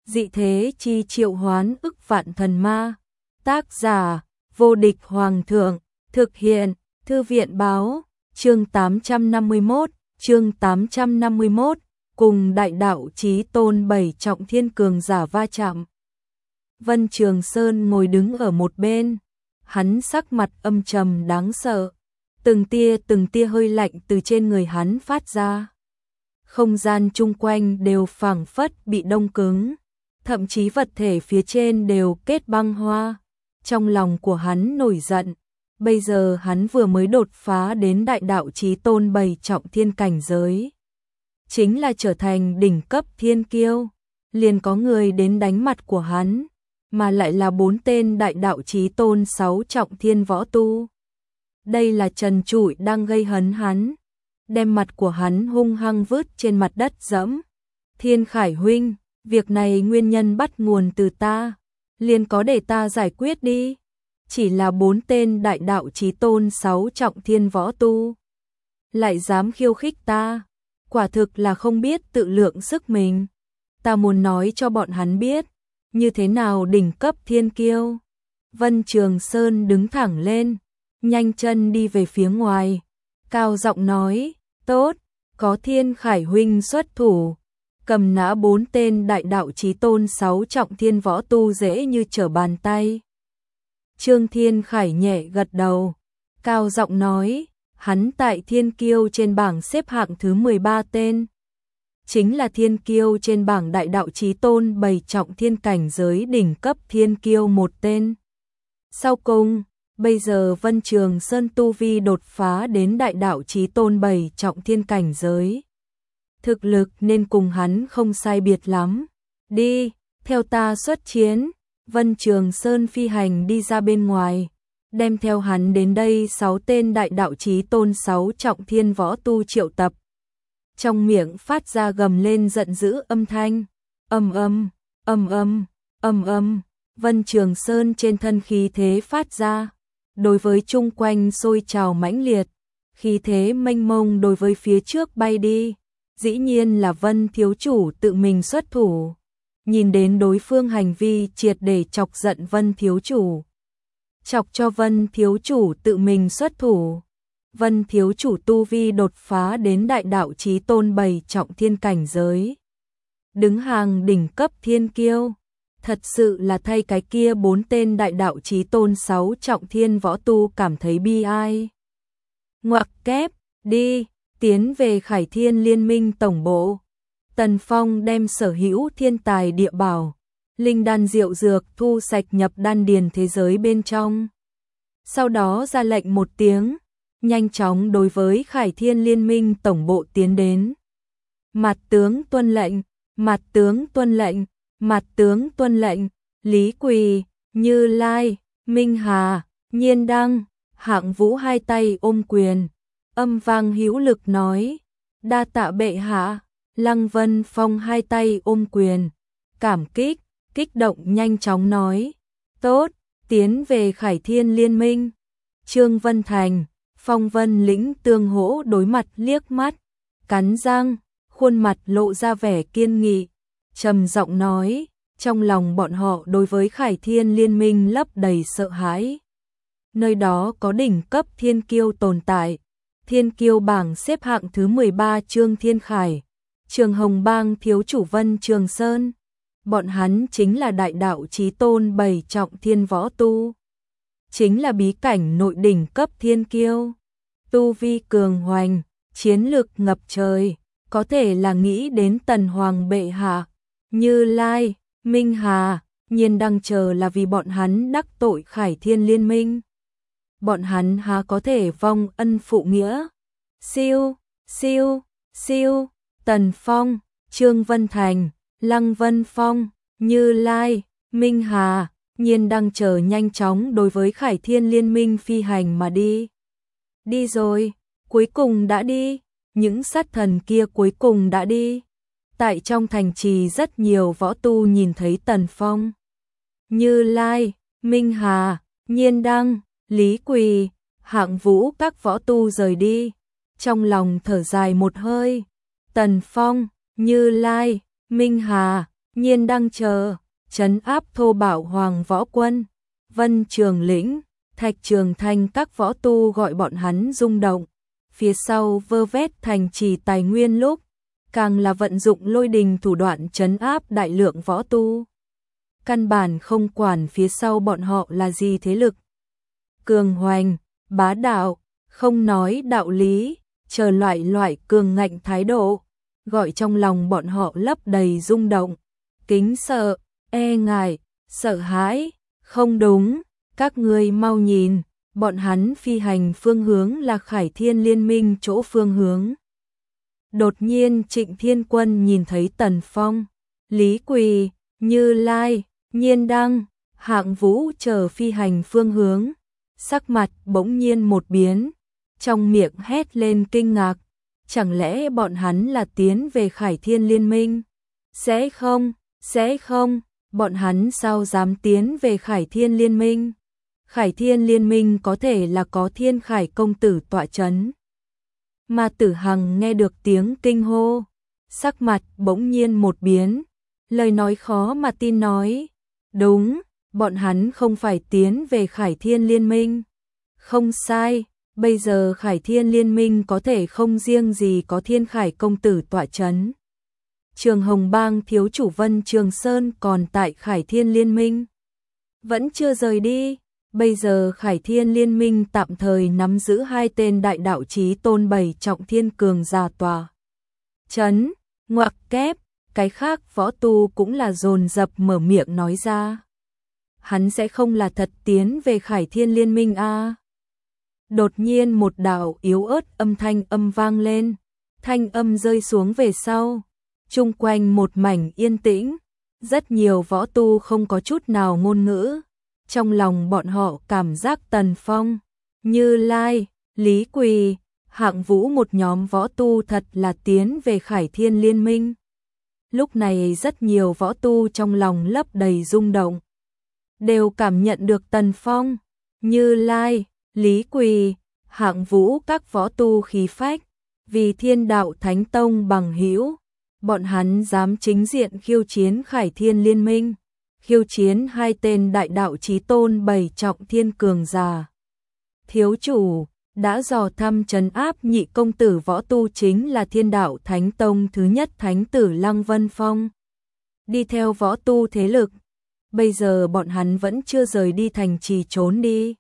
Dị thế chi triệu hoán ức vạn thần ma. Tác giả: Vô địch hoàng thượng. Thực hiện: Thư viện báo. Chương 851, cùng đại đạo chí tôn 7 trọng thiên cường giả va chạm. Vân Trường Sơn ngồi đứng ở một bên, hắn sắc mặt âm trầm đáng sợ, từng tia hơi lạnh từ trên người hắn phát ra. Không gian chung quanh đều phảng phất bị đông cứng, thậm chí vật thể phía trên đều kết băng hoa. Trong lòng của hắn nổi giận, bây giờ hắn vừa mới đột phá đến đại đạo chí tôn 7 trọng thiên cảnh giới, chính là trở thành đỉnh cấp thiên kiêu, liền có người đến đánh mặt của hắn, mà lại là 4 tên đại đạo chí tôn 6 trọng thiên võ tu. Đây là trần trụi đang gây hấn hắn, đem mặt của hắn hung hăng vứt trên mặt đất dẫm. Thiên Khải huynh, việc này nguyên nhân bắt nguồn từ ta, liền có để ta giải quyết đi. Chỉ là 4 tên đại đạo chí tôn 6 trọng thiên võ tu, lại dám khiêu khích ta, quả thực là không biết tự lượng sức mình. Ta muốn nói cho bọn hắn biết, như thế nào đỉnh cấp thiên kiêu. Vân Trường Sơn đứng thẳng lên, nhanh chân đi về phía ngoài, cao giọng nói, tốt, có Thiên Khải huynh xuất thủ, cầm nã 4 tên đại đạo chí tôn 6 trọng thiên võ tu dễ như trở bàn tay. Trương Thiên Khải nhẹ gật đầu, cao giọng nói, hắn tại thiên kiêu trên bảng xếp hạng thứ 13 tên, chính là thiên kiêu trên bảng đại đạo chí tôn 7 trọng thiên cảnh giới đỉnh cấp thiên kiêu một tên. Sau cùng, bây giờ Vân Trường Sơn tu vi đột phá đến đại đạo chí tôn 7 trọng thiên cảnh giới. Thực lực nên cùng hắn không sai biệt lắm. Đi, theo ta xuất chiến. Vân Trường Sơn phi hành đi ra bên ngoài, đem theo hắn đến đây 6 tên đại đạo chí tôn 6 trọng thiên võ tu triệu tập. Trong miệng phát ra gầm lên giận dữ âm thanh, ầm ầm, ầm ầm, ầm ầm. Vân Trường Sơn trên thân khí thế phát ra, đối với chung quanh sôi trào mãnh liệt, khí thế mênh mông đối với phía trước bay đi. Dĩ nhiên là Vân thiếu chủ tự mình xuất thủ. Nhìn đến đối phương hành vi triệt để chọc giận Vân thiếu chủ, chọc cho Vân thiếu chủ tự mình xuất thủ. Vân thiếu chủ tu vi đột phá đến đại đạo chí tôn 7 trọng thiên cảnh giới, đứng hàng đỉnh cấp thiên kiêu, thật sự là thay cái kia 4 tên đại đạo chí tôn 6 trọng thiên võ tu cảm thấy bi ai. Ngoặc kép, đi, tiến về Khải Thiên Liên minh tổng bộ. Tần Phong đem sở hữu thiên tài địa bảo, linh đan diệu dược thu sạch nhập đan điền thế giới bên trong. Sau đó ra lệnh một tiếng, nhanh chóng đối với Khải Thiên Liên minh tổng bộ tiến đến. Mặt tướng tuân lệnh, mặt tướng tuân lệnh, mặt tướng tuân lệnh. Lý Quỳ, Như Lai, Minh Hà, Nhiên Đăng, Hạng Vũ hai tay ôm quyền, âm vang hữu lực nói, đa tạ bệ hạ. Lăng Vân Phong hai tay ôm quyền, cảm kích, kích động nhanh chóng nói, tốt, tiến về Khải Thiên Liên minh. Trương Vân Thành, Phong Vân Lĩnh tương hỗ đối mặt liếc mắt, cắn răng, khuôn mặt lộ ra vẻ kiên nghị, trầm giọng nói, trong lòng bọn họ đối với Khải Thiên Liên minh lấp đầy sợ hãi. Nơi đó có đỉnh cấp thiên kiêu tồn tại, thiên kiêu bảng xếp hạng thứ 13 Trương Thiên Khải, Trường Hồng Bang thiếu chủ Vân Trường Sơn, bọn hắn chính là đại đạo chí tôn 7 trọng thiên võ tu, chính là bí cảnh nội đỉnh cấp thiên kiêu, tu vi cường hoành, chiến lực ngập trời, có thể là nghĩ đến Tần Hoàng bệ hạ, Như Lai, Minh Hà, Nhiên Đăng chờ là vì bọn hắn đắc tội Khải Thiên Liên minh. Bọn hắn há có thể vong ân phụ nghĩa. Siêu, siêu, siêu. Tần Phong, Trương Vân Thành, Lăng Vân Phong, Như Lai, Minh Hà, Nhiên Đăng chờ nhanh chóng đối với Khải Thiên Liên minh phi hành mà đi. Đi rồi, cuối cùng đã đi, những sát thần kia cuối cùng đã đi. Tại trong thành trì rất nhiều võ tu nhìn thấy Tần Phong, Như Lai, Minh Hà, Nhiên Đăng, Lý Quỳ, Hạng Vũ các võ tu rời đi, trong lòng thở dài một hơi. Tần Phong, Như Lai, Minh Hà, Nhiên đang chờ, trấn áp thô bạo Hoàng Võ Quân, Vân Trường Lĩnh, Thạch Trường Thanh các võ tu gọi bọn hắn rung động. Phía sau vơ vét thành trì tài nguyên lúc, càng là vận dụng lôi đình thủ đoạn trấn áp đại lượng võ tu. Căn bản không quản phía sau bọn họ là gì thế lực. Cường hoành, bá đạo, không nói đạo lý, chờ loại cường ngạnh thái độ, gọi trong lòng bọn họ lấp đầy rung động, kính sợ, e ngại, sợ hãi, không đúng, các ngươi mau nhìn, bọn hắn phi hành phương hướng là Khải Thiên Liên Minh chỗ phương hướng. Đột nhiên Trịnh Thiên Quân nhìn thấy Tần Phong, Lý Quỳ, Như Lai, Nhiên Đăng, Hạng Vũ chờ phi hành phương hướng, sắc mặt bỗng nhiên một biến, trong miệng hét lên kinh ngạc, chẳng lẽ bọn hắn là tiến về Khải Thiên Liên Minh? Sẽ không, bọn hắn sao dám tiến về Khải Thiên Liên Minh? Khải Thiên Liên Minh có thể là có Thiên Khải công tử tọa chấn. Mà Tử Hằng nghe được tiếng kinh hô, sắc mặt bỗng nhiên một biến, lời nói khó mà tin nói, đúng, bọn hắn không phải tiến về Khải Thiên Liên Minh. Không sai, bây giờ Khải Thiên Liên Minh có thể không riêng gì có Thiên Khải công tử tọa chấn. Trường Hồng Bang thiếu chủ Vân Trường Sơn còn tại Khải Thiên Liên Minh, vẫn chưa rời đi. Bây giờ Khải Thiên Liên Minh tạm thời nắm giữ hai tên đại đạo chí tôn 7 trọng thiên cường giả tòa chấn, ngoặc kép, cái khác võ tu cũng là dồn dập mở miệng nói ra. Hắn sẽ không là thật tiến về Khải Thiên Liên Minh a? Đột nhiên một đạo yếu ớt âm thanh vang lên, thanh âm rơi xuống về sau, chung quanh một mảnh yên tĩnh, rất nhiều võ tu không có chút nào ngôn ngữ. Trong lòng bọn họ cảm giác Tần Phong, Như Lai, Lý Quỳ, Hạng Vũ một nhóm võ tu thật là tiến về Khải Thiên Liên Minh. Lúc này rất nhiều võ tu trong lòng lấp đầy rung động, đều cảm nhận được Tần Phong, Như Lai, Lý Quỳ, Hạng Vũ các võ tu khí phách, vì Thiên Đạo Thánh Tông bằng hữu, bọn hắn dám chính diện khiêu chiến Khải Thiên Liên Minh. Khiêu chiến hai tên đại đạo chí tôn 7 trọng thiên cường giả. Thiếu chủ đã dò thăm trấn áp nhị công tử võ tu chính là Thiên Đạo Thánh Tông thứ nhất thánh tử Lăng Vân Phong. Đi theo võ tu thế lực, bây giờ bọn hắn vẫn chưa rời đi thành trì trốn đi,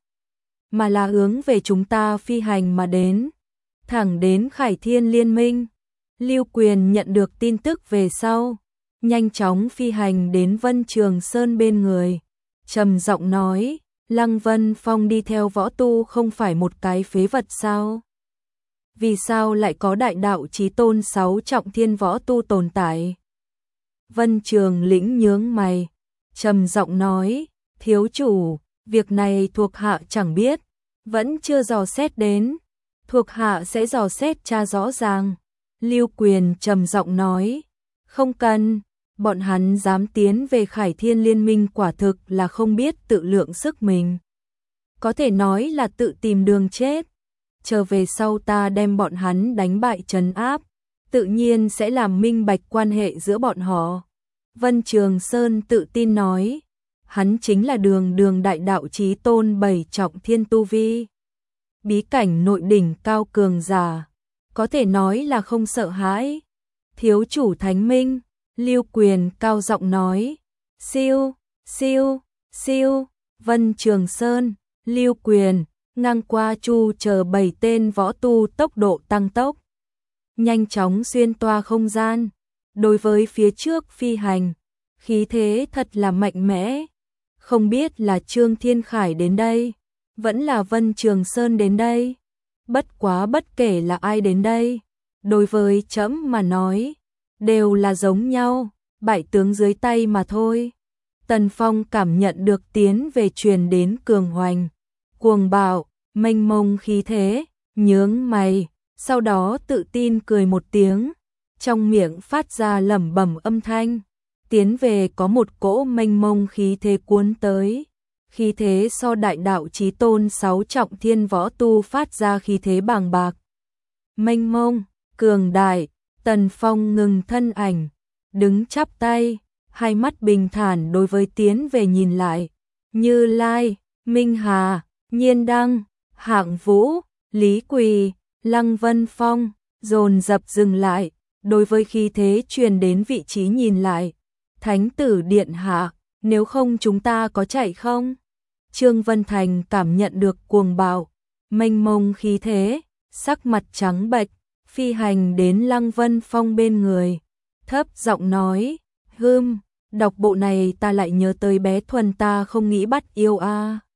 mà là hướng về chúng ta phi hành mà đến, thẳng đến Khải Thiên Liên Minh. Lưu Quyền nhận được tin tức về sau, nhanh chóng phi hành đến Vân Trường Sơn bên người, trầm giọng nói, Lăng Vân Phong đi theo võ tu không phải một cái phế vật sao? Vì sao lại có đại đạo chí tôn 6 trọng thiên võ tu tồn tại? Vân Trường Lĩnh nhướng mày, trầm giọng nói, thiếu chủ, việc này thuộc hạ chẳng biết, vẫn chưa dò xét đến, thuộc hạ sẽ dò xét tra rõ ràng. Lưu Quyền trầm giọng nói, không cần. Bọn hắn dám tiến về Khải Thiên Liên Minh quả thực là không biết tự lượng sức mình. Có thể nói là tự tìm đường chết. Trở về sau ta đem bọn hắn đánh bại trấn áp, tự nhiên sẽ làm minh bạch quan hệ giữa bọn họ. Vân Trường Sơn tự tin nói, hắn chính là đường đại đạo chí tôn 7 trọng thiên tu vi. Bí cảnh nội đỉnh cao cường giả, có thể nói là không sợ hãi. Thiếu chủ Thánh Minh, Lưu Quyền cao giọng nói, siêu, Vân Trường Sơn, Lưu Quyền, ngang qua Chu chờ 7 tên võ tu tốc độ tăng tốc, nhanh chóng xuyên toa không gian, đối với phía trước phi hành, khí thế thật là mạnh mẽ, không biết là Trương Thiên Khải đến đây, vẫn là Vân Trường Sơn đến đây, bất quá bất kể là ai đến đây, đối với trẫm mà nói, đều là giống nhau, bại tướng dưới tay mà thôi. Tần Phong cảm nhận được tiến về truyền đến cường hoành, cuồng bạo, mênh mông khí thế, nhướng mày, sau đó tự tin cười một tiếng, trong miệng phát ra lẩm bẩm âm thanh, tiến về có một cỗ mênh mông khí thế cuốn tới, khí thế so đại đạo chí tôn 6 trọng thiên võ tu phát ra khí thế bàng bạc, mênh mông, cường đại. Tần Phong ngừng thân ảnh, đứng chắp tay, hai mắt bình thản đối với tiến về nhìn lại. Như Lai, Minh Hà, Nhiên Đăng, Hạng Vũ, Lý Quỳ, Lăng Vân Phong, dồn dập dừng lại, đối với khí thế truyền đến vị trí nhìn lại. Thánh tử điện hạ, nếu không chúng ta có chạy không? Trương Vân Thành cảm nhận được cuồng bạo, mênh mông khí thế, sắc mặt trắng bệch, phi hành đến Lăng Vân Phong bên người, thấp giọng nói, đọc bộ này ta lại nhớ tới bé Thuần ta không nghĩ bắt yêu a.